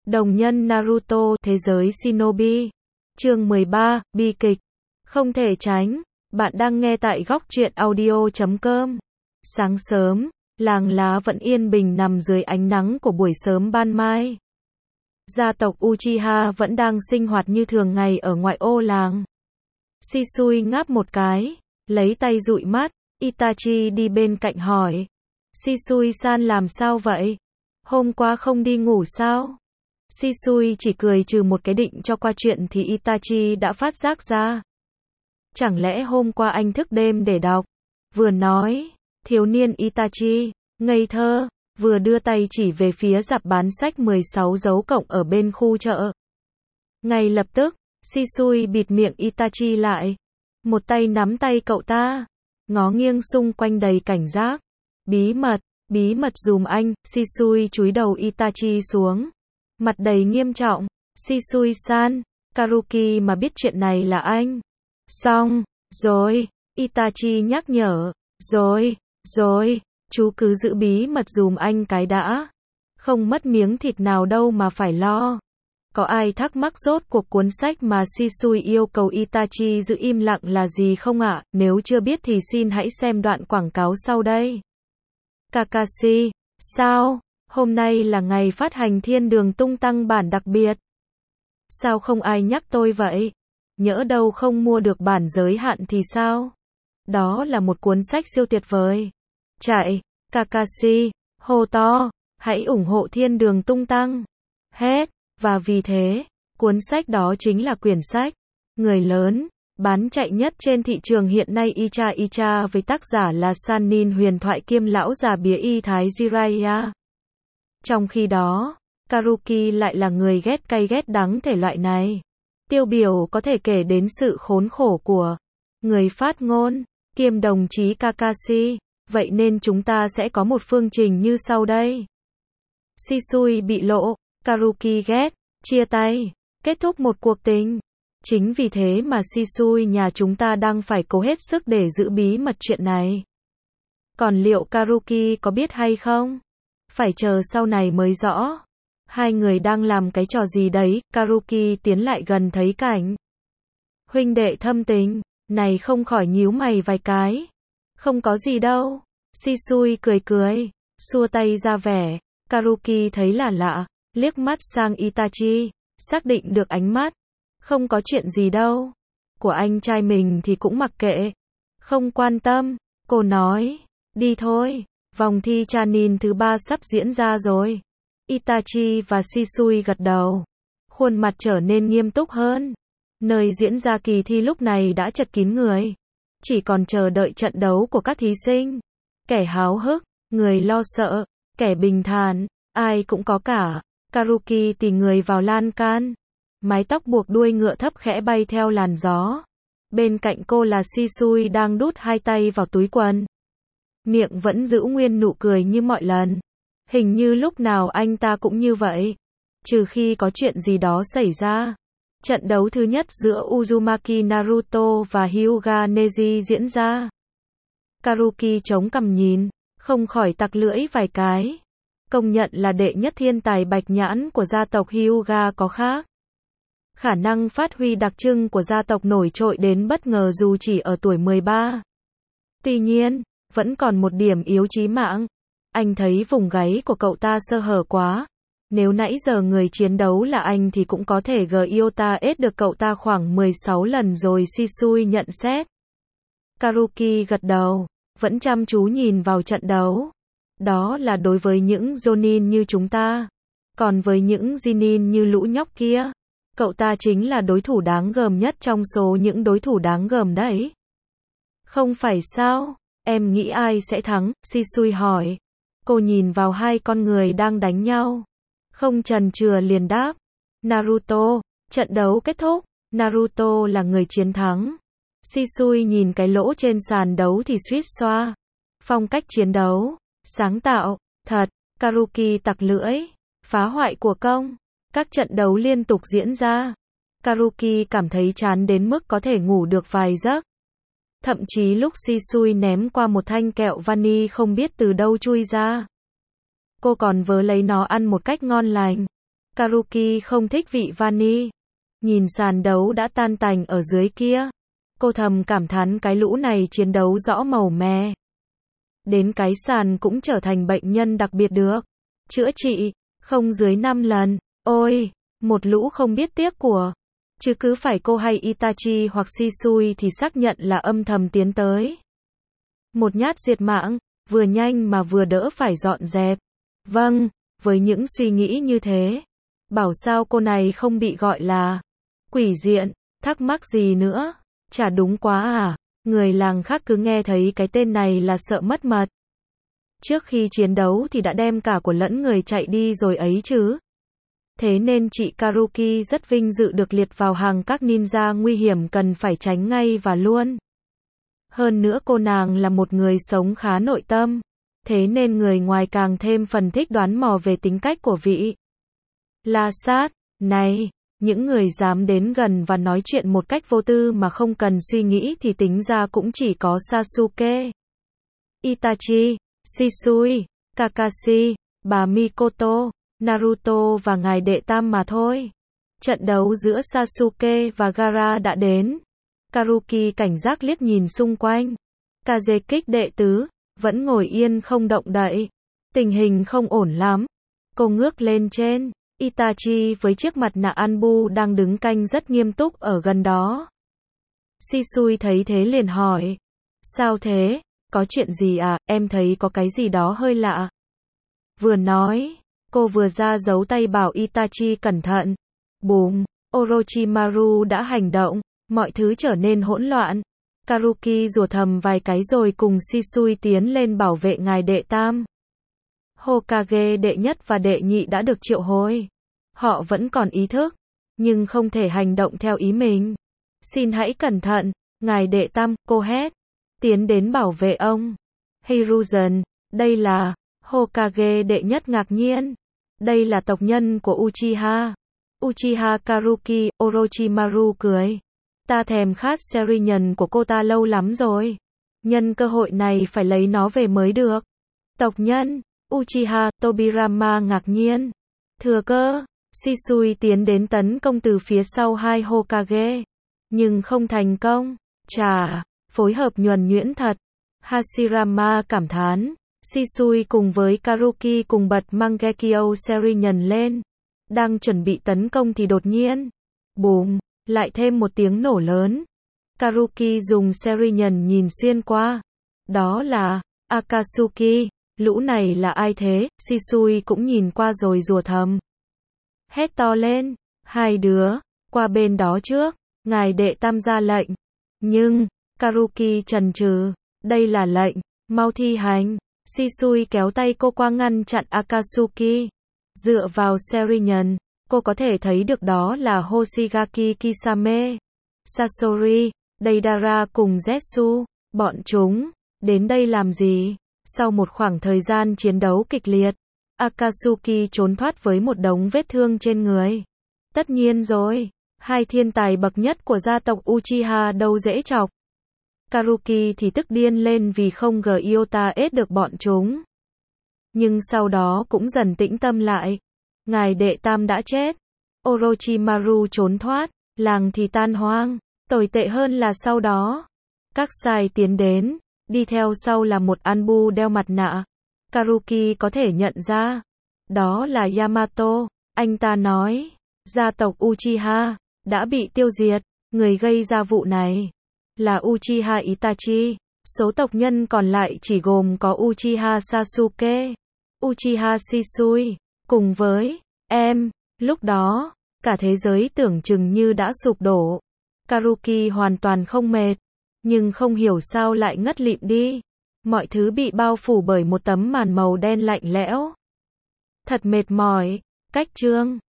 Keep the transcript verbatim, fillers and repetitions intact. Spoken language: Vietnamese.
Đồng nhân Naruto, thế giới Shinobi. Chương mười ba, bi kịch. Không thể tránh. Bạn đang nghe tại góc truyện audio chấm com. Sáng sớm, làng lá vẫn yên bình nằm dưới ánh nắng của buổi sớm ban mai. Gia tộc Uchiha vẫn đang sinh hoạt như thường ngày ở ngoại ô làng. Shisui ngáp một cái, lấy tay dụi mắt, Itachi đi bên cạnh hỏi. Shisui-san làm sao vậy? Hôm qua không đi ngủ sao? Shisui chỉ cười trừ một cái định cho qua chuyện thì Itachi đã phát giác ra. Chẳng lẽ hôm qua anh thức đêm để đọc? Vừa nói, thiếu niên Itachi, ngây thơ, vừa đưa tay chỉ về phía rạp bán sách mười sáu dấu cộng ở bên khu chợ. Ngay lập tức, Shisui bịt miệng Itachi lại. Một tay nắm tay cậu ta, ngó nghiêng xung quanh đầy cảnh giác. Bí mật, bí mật dùm anh. Shisui chúi đầu Itachi xuống, mặt đầy nghiêm trọng. Shisui-san, Karuki mà biết chuyện này là anh. Xong, rồi, Itachi nhắc nhở. Rồi, rồi, chú cứ giữ bí mật dùm anh cái đã. Không mất miếng thịt nào đâu mà phải lo. Có ai thắc mắc rốt cuộc cuốn sách mà Shisui yêu cầu Itachi giữ im lặng là gì không ạ? Nếu chưa biết thì xin hãy xem đoạn quảng cáo sau đây. Kakashi, sao? Hôm nay là ngày phát hành Thiên Đường Tung Tăng bản đặc biệt. Sao không ai nhắc tôi vậy? Nhỡ đâu không mua được bản giới hạn thì sao? Đó là một cuốn sách siêu tuyệt vời. Chạy, Kakashi, hô to, hãy ủng hộ Thiên Đường Tung Tăng. Hết, và vì thế, cuốn sách đó chính là quyển sách người lớn, bán chạy nhất trên thị trường hiện nay. Icha Icha với tác giả là Sannin huyền thoại kiêm lão già bía y Thái Jiraiya. Trong khi đó, Karuki lại là người ghét cay ghét đắng thể loại này. Tiêu biểu có thể kể đến sự khốn khổ của người phát ngôn, kiêm đồng chí Kakashi. Vậy nên chúng ta sẽ có một phương trình như sau đây. Shisui bị lộ, Karuki ghét, chia tay, kết thúc một cuộc tình. Chính vì thế mà Shisui nhà chúng ta đang phải cố hết sức để giữ bí mật chuyện này. Còn liệu Karuki có biết hay không? Phải chờ sau này mới rõ. Hai người đang làm cái trò gì đấy? Karuki tiến lại gần thấy cảnh huynh đệ thâm tình này không khỏi nhíu mày vài cái. Không có gì đâu. Shisui cười cười, xua tay ra vẻ. Karuki thấy là lạ, liếc mắt sang Itachi, xác định được ánh mắt. Không có chuyện gì đâu. Của anh trai mình thì cũng mặc kệ. Không quan tâm, cô nói. Đi thôi, vòng thi Chunin thứ ba sắp diễn ra rồi. Itachi và Shisui gật đầu. Khuôn mặt trở nên nghiêm túc hơn. Nơi diễn ra kỳ thi lúc này đã chật kín người. Chỉ còn chờ đợi trận đấu của các thí sinh. Kẻ háo hức, người lo sợ, kẻ bình thản, ai cũng có cả. Karuki tì người vào lan can. Mái tóc buộc đuôi ngựa thấp khẽ bay theo làn gió. Bên cạnh cô là Shisui đang đút hai tay vào túi quần. Miệng vẫn giữ nguyên nụ cười như mọi lần. Hình như lúc nào anh ta cũng như vậy. Trừ khi có chuyện gì đó xảy ra. Trận đấu thứ nhất giữa Uzumaki Naruto và Hyuga Neji diễn ra. Karuki chống cằm nhìn, không khỏi tặc lưỡi vài cái. Công nhận là đệ nhất thiên tài bạch nhãn của gia tộc Hyuga có khác. Khả năng phát huy đặc trưng của gia tộc nổi trội đến bất ngờ dù chỉ ở tuổi mười ba. Tuy nhiên, vẫn còn một điểm yếu chí mạng. Anh thấy vùng gáy của cậu ta sơ hở quá. Nếu nãy giờ người chiến đấu là anh thì cũng có thể Gyota ết được cậu ta khoảng mười sáu lần rồi. Shisui nhận xét. Karuki gật đầu, vẫn chăm chú nhìn vào trận đấu. Đó là đối với những Jonin như chúng ta. Còn với những Jinin như lũ nhóc kia, cậu ta chính là đối thủ đáng gờm nhất trong số những đối thủ đáng gờm đấy. Không phải sao? Em nghĩ ai sẽ thắng? Shisui hỏi. Cô nhìn vào hai con người đang đánh nhau. Không chần chừ liền đáp. Naruto. Trận đấu kết thúc. Naruto là người chiến thắng. Shisui nhìn cái lỗ trên sàn đấu thì suýt xoa. Phong cách chiến đấu. Sáng tạo. Thật. Karuki tặc lưỡi. Phá hoại của công. Các trận đấu liên tục diễn ra. Karuki cảm thấy chán đến mức có thể ngủ được vài giấc. Thậm chí lúc Shisui ném qua một thanh kẹo vani không biết từ đâu chui ra. Cô còn vớ lấy nó ăn một cách ngon lành. Karuki không thích vị vani. Nhìn sàn đấu đã tan tành ở dưới kia. Cô thầm cảm thán cái lũ này chiến đấu rõ màu me. Đến cái sàn cũng trở thành bệnh nhân đặc biệt được. Chữa trị, không dưới năm lần. Ôi, một lũ không biết tiếc của. Chứ cứ phải cô hay Itachi hoặc Shisui thì xác nhận là âm thầm tiến tới. Một nhát diệt mạng, vừa nhanh mà vừa đỡ phải dọn dẹp. Vâng, với những suy nghĩ như thế. Bảo sao cô này không bị gọi là quỷ diện, thắc mắc gì nữa. Chả đúng quá à, người làng khác cứ nghe thấy cái tên này là sợ mất mật. Trước khi chiến đấu thì đã đem cả của lẫn người chạy đi rồi ấy chứ. Thế nên chị Karuki rất vinh dự được liệt vào hàng các ninja nguy hiểm cần phải tránh ngay và luôn. Hơn nữa cô nàng là một người sống khá nội tâm. Thế nên người ngoài càng thêm phần thích đoán mò về tính cách của vị La Sát này. Những người dám đến gần và nói chuyện một cách vô tư mà không cần suy nghĩ thì tính ra cũng chỉ có Sasuke, Itachi, Shisui, Kakashi, bà Mikoto, Naruto và ngài đệ tam mà thôi. Trận đấu giữa Sasuke và Gaara đã đến. Karuki cảnh giác liếc nhìn xung quanh. Kazekik đệ tứ vẫn ngồi yên không động đậy. Tình hình không ổn lắm. Cô ngước lên trên. Itachi với chiếc mặt nạ Anbu đang đứng canh rất nghiêm túc ở gần đó. Shisui thấy thế liền hỏi. Sao thế? Có chuyện gì à? Em thấy có cái gì đó hơi lạ. Vừa nói, cô vừa ra giấu tay bảo Itachi cẩn thận. Bùm, Orochimaru đã hành động, mọi thứ trở nên hỗn loạn. Karuki rủa thầm vài cái rồi cùng Shisui tiến lên bảo vệ ngài đệ tam. Hokage đệ nhất và đệ nhị đã được triệu hồi. Họ vẫn còn ý thức, nhưng không thể hành động theo ý mình. Xin hãy cẩn thận, ngài đệ tam, cô hét. Tiến đến bảo vệ ông. Hiruzen, đây là... Hokage đệ nhất ngạc nhiên. Đây là tộc nhân của Uchiha. Uchiha Karuki, Orochimaru cười. Ta thèm khát Sharingan của cô ta lâu lắm rồi. Nhân cơ hội này phải lấy nó về mới được. Tộc nhân, Uchiha, Tobirama ngạc nhiên. Thừa cơ, Shisui tiến đến tấn công từ phía sau hai Hokage. Nhưng không thành công. Chà, phối hợp nhuần nhuyễn thật. Hashirama cảm thán. Shisui cùng với Karuki cùng bật Mangekyo Sharingan lên. Đang chuẩn bị tấn công thì đột nhiên. Bùm, lại thêm một tiếng nổ lớn. Karuki dùng Sharingan nhìn xuyên qua. Đó là Akatsuki. Lũ này là ai thế? Shisui cũng nhìn qua rồi rủa thầm. Hét to lên. Hai đứa, qua bên đó trước. Ngài đệ tam ra lệnh. Nhưng, Karuki chần chừ. Đây là lệnh, mau thi hành. Shisui kéo tay cô qua ngăn chặn Akatsuki. Dựa vào Sharingan, cô có thể thấy được đó là Hoshigaki Kisame, Sasori, Deidara cùng Zetsu. Bọn chúng, đến đây làm gì? Sau một khoảng thời gian chiến đấu kịch liệt, Akatsuki trốn thoát với một đống vết thương trên người. Tất nhiên rồi, hai thiên tài bậc nhất của gia tộc Uchiha đâu dễ chọc. Karuki thì tức điên lên vì không ngờ Iota ết được bọn chúng. Nhưng sau đó cũng dần tĩnh tâm lại. Ngài đệ tam đã chết. Orochimaru trốn thoát. Làng thì tan hoang. Tồi tệ hơn là sau đó. Các sai tiến đến. Đi theo sau là một Anbu đeo mặt nạ. Karuki có thể nhận ra. Đó là Yamato. Anh ta nói. Gia tộc Uchiha đã bị tiêu diệt. Người gây ra vụ này là Uchiha Itachi. Số tộc nhân còn lại chỉ gồm có Uchiha Sasuke, Uchiha Shisui, cùng với em. Lúc đó, cả thế giới tưởng chừng như đã sụp đổ. Karuki hoàn toàn không mệt, nhưng không hiểu sao lại ngất lịm đi. Mọi thứ bị bao phủ bởi một tấm màn màu đen lạnh lẽo. Thật mệt mỏi. Cách chương